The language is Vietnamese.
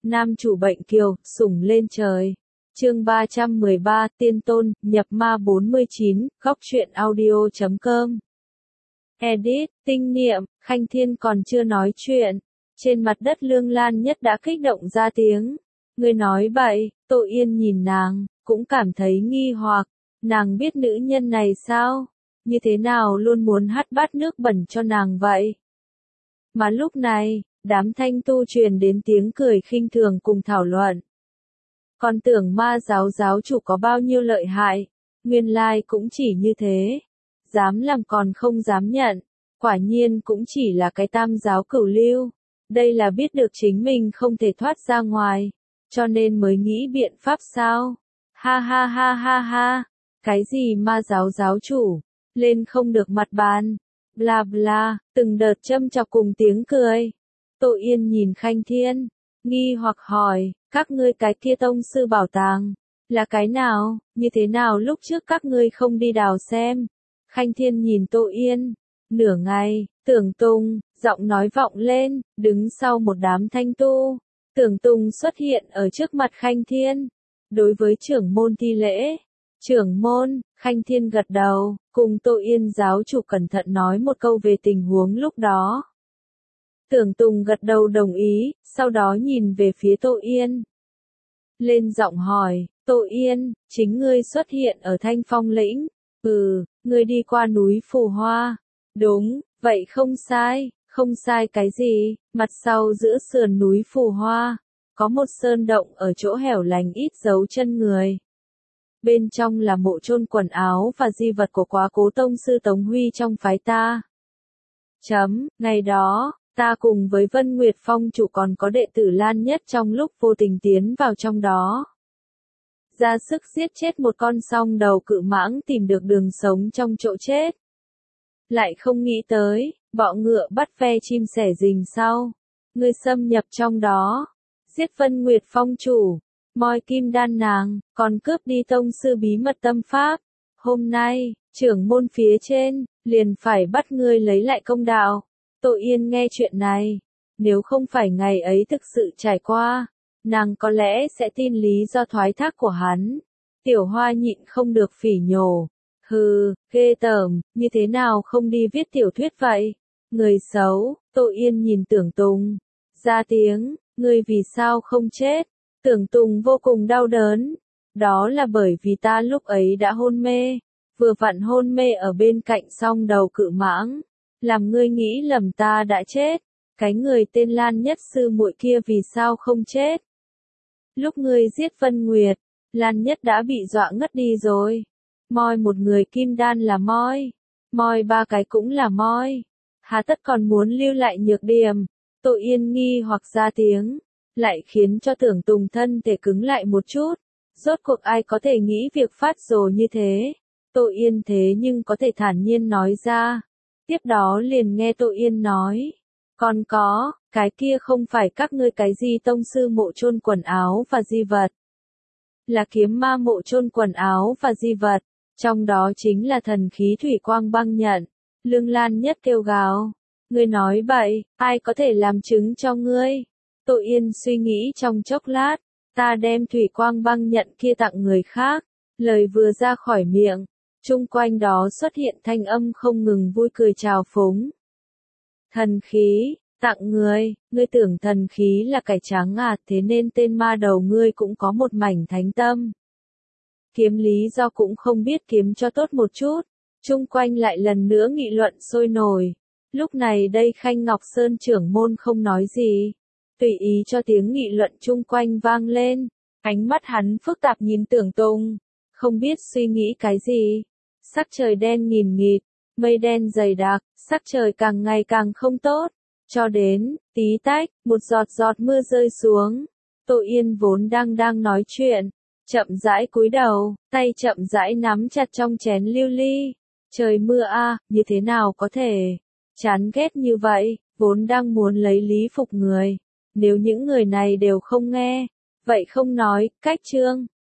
Nam chủ bệnh kiều, sủng lên trời. Chương 313, Tiên Tôn, nhập ma 49, góc truyện audio.com. Edit, tinh niệm, Khanh Thiên còn chưa nói chuyện. Trên mặt đất Lương Lan Nhất đã kích động ra tiếng. Ngươi nói bậy, Tô Yên nhìn nàng, cũng cảm thấy nghi hoặc. Nàng biết nữ nhân này sao? Như thế nào luôn muốn hắt bát nước bẩn cho nàng vậy? Mà lúc này, đám thanh tu truyền đến tiếng cười khinh thường cùng thảo luận. Còn tưởng ma giáo giáo chủ có bao nhiêu lợi hại, nguyên lai cũng chỉ như thế. Dám làm còn không dám nhận, quả nhiên cũng chỉ là cái tam giáo cửu lưu. Đây là biết được chính mình không thể thoát ra ngoài, cho nên mới nghĩ biện pháp sao? Ha ha ha ha ha, cái gì ma giáo giáo chủ, lên không được mặt bàn, bla bla, từng đợt châm chọc cùng tiếng cười. Tô Yên nhìn Khanh Thiên, nghi hoặc hỏi, các ngươi cái kia tông sư bảo tàng, là cái nào, như thế nào lúc trước các ngươi không đi đào xem? Khanh Thiên nhìn Tô Yên, nửa ngày, Tưởng Tùng, giọng nói vọng lên, đứng sau một đám thanh tu. Tưởng Tùng xuất hiện ở trước mặt Khanh Thiên, đối với trưởng môn thi lễ. Trưởng môn, Khanh Thiên gật đầu, cùng Tô Yên giáo chủ cẩn thận nói một câu về tình huống lúc đó. Tưởng Tùng gật đầu đồng ý, sau đó nhìn về phía Tô Yên. Lên giọng hỏi, Tô Yên, chính ngươi xuất hiện ở Thanh Phong lĩnh. Ngươi đi qua núi Phù Hoa. Đúng, vậy không sai cái gì, mặt sau giữa sườn núi Phù Hoa, có một sơn động ở chỗ hẻo lánh ít dấu chân người. Bên trong là mộ chôn quần áo và di vật của quá cố tông sư Tống Huy trong phái ta. Ngày đó, ta cùng với Vân Nguyệt Phong chủ còn có đệ tử Lan Nhất trong lúc vô tình tiến vào trong đó. Ra sức giết chết một con song đầu cự mãng tìm được đường sống trong chỗ chết. Lại không nghĩ tới, bọ ngựa bắt ve chim sẻ rình sau. Ngươi xâm nhập trong đó, giết Vân Nguyệt Phong chủ, moi kim đan nàng, còn cướp đi tông sư bí mật tâm pháp. Hôm nay, trưởng môn phía trên, liền phải bắt ngươi lấy lại công đạo. Tô Yên nghe chuyện này, nếu không phải ngày ấy thực sự trải qua, nàng có lẽ sẽ tin lý do thoái thác của hắn. Tiểu Hoa nhịn không được phỉ nhổ. Ghê tởm, như thế nào không đi viết tiểu thuyết vậy? Người xấu, Tô Yên nhìn Tưởng Tùng, ra tiếng, ngươi vì sao không chết? Tưởng Tùng vô cùng đau đớn. Đó là bởi vì ta lúc ấy đã hôn mê, vừa vặn hôn mê ở bên cạnh song đầu cự mãng, làm ngươi nghĩ lầm ta đã chết. Cái người tên Lan Nhất sư muội kia vì sao không chết? Lúc ngươi giết Vân Nguyệt, Lan Nhất đã bị dọa ngất đi rồi. Moi một người kim đan là moi ba cái cũng là moi. Hà tất còn muốn lưu lại nhược điểm? Tô Yên nghi hoặc ra tiếng, lại khiến cho Tưởng Tùng thân thể cứng lại một chút. Rốt cuộc ai có thể nghĩ việc phát rồ như thế? Tô Yên thế nhưng có thể thản nhiên nói ra. Tiếp đó liền nghe Tô Yên nói, còn có, cái kia không phải các ngươi cái gì tông sư mộ chôn quần áo và di vật. Là kiếm ma mộ chôn quần áo và di vật, trong đó chính là thần khí thủy quang băng nhận. Lương Lan Nhất kêu gào, ngươi nói bậy, ai có thể làm chứng cho ngươi? Tô Yên suy nghĩ trong chốc lát, ta đem thủy quang băng nhận kia tặng người khác. Lời vừa ra khỏi miệng, chung quanh đó xuất hiện thanh âm không ngừng vui cười chào phúng. Thần khí, tặng ngươi tưởng thần khí là cải trắng à, thế nên tên ma đầu ngươi cũng có một mảnh thánh tâm. Kiếm lý do cũng không biết kiếm cho tốt một chút, chung quanh lại lần nữa nghị luận sôi nổi. Lúc này đây Khanh Ngọc Sơn trưởng môn không nói gì, tùy ý cho tiếng nghị luận chung quanh vang lên. Ánh mắt hắn phức tạp nhìn Tưởng Tùng, không biết suy nghĩ cái gì. Sắc trời đen nghìn nghịt, mây đen dày đặc, sắc trời càng ngày càng không tốt. Cho đến, tí tách, một giọt giọt mưa rơi xuống. Tô Yên vốn đang nói chuyện, chậm rãi cúi đầu, tay chậm rãi nắm chặt trong chén lưu ly. Trời mưa a, như thế nào có thể? Chán ghét như vậy, vốn đang muốn lấy lý phục người. Nếu những người này đều không nghe, vậy không nói, cách chương.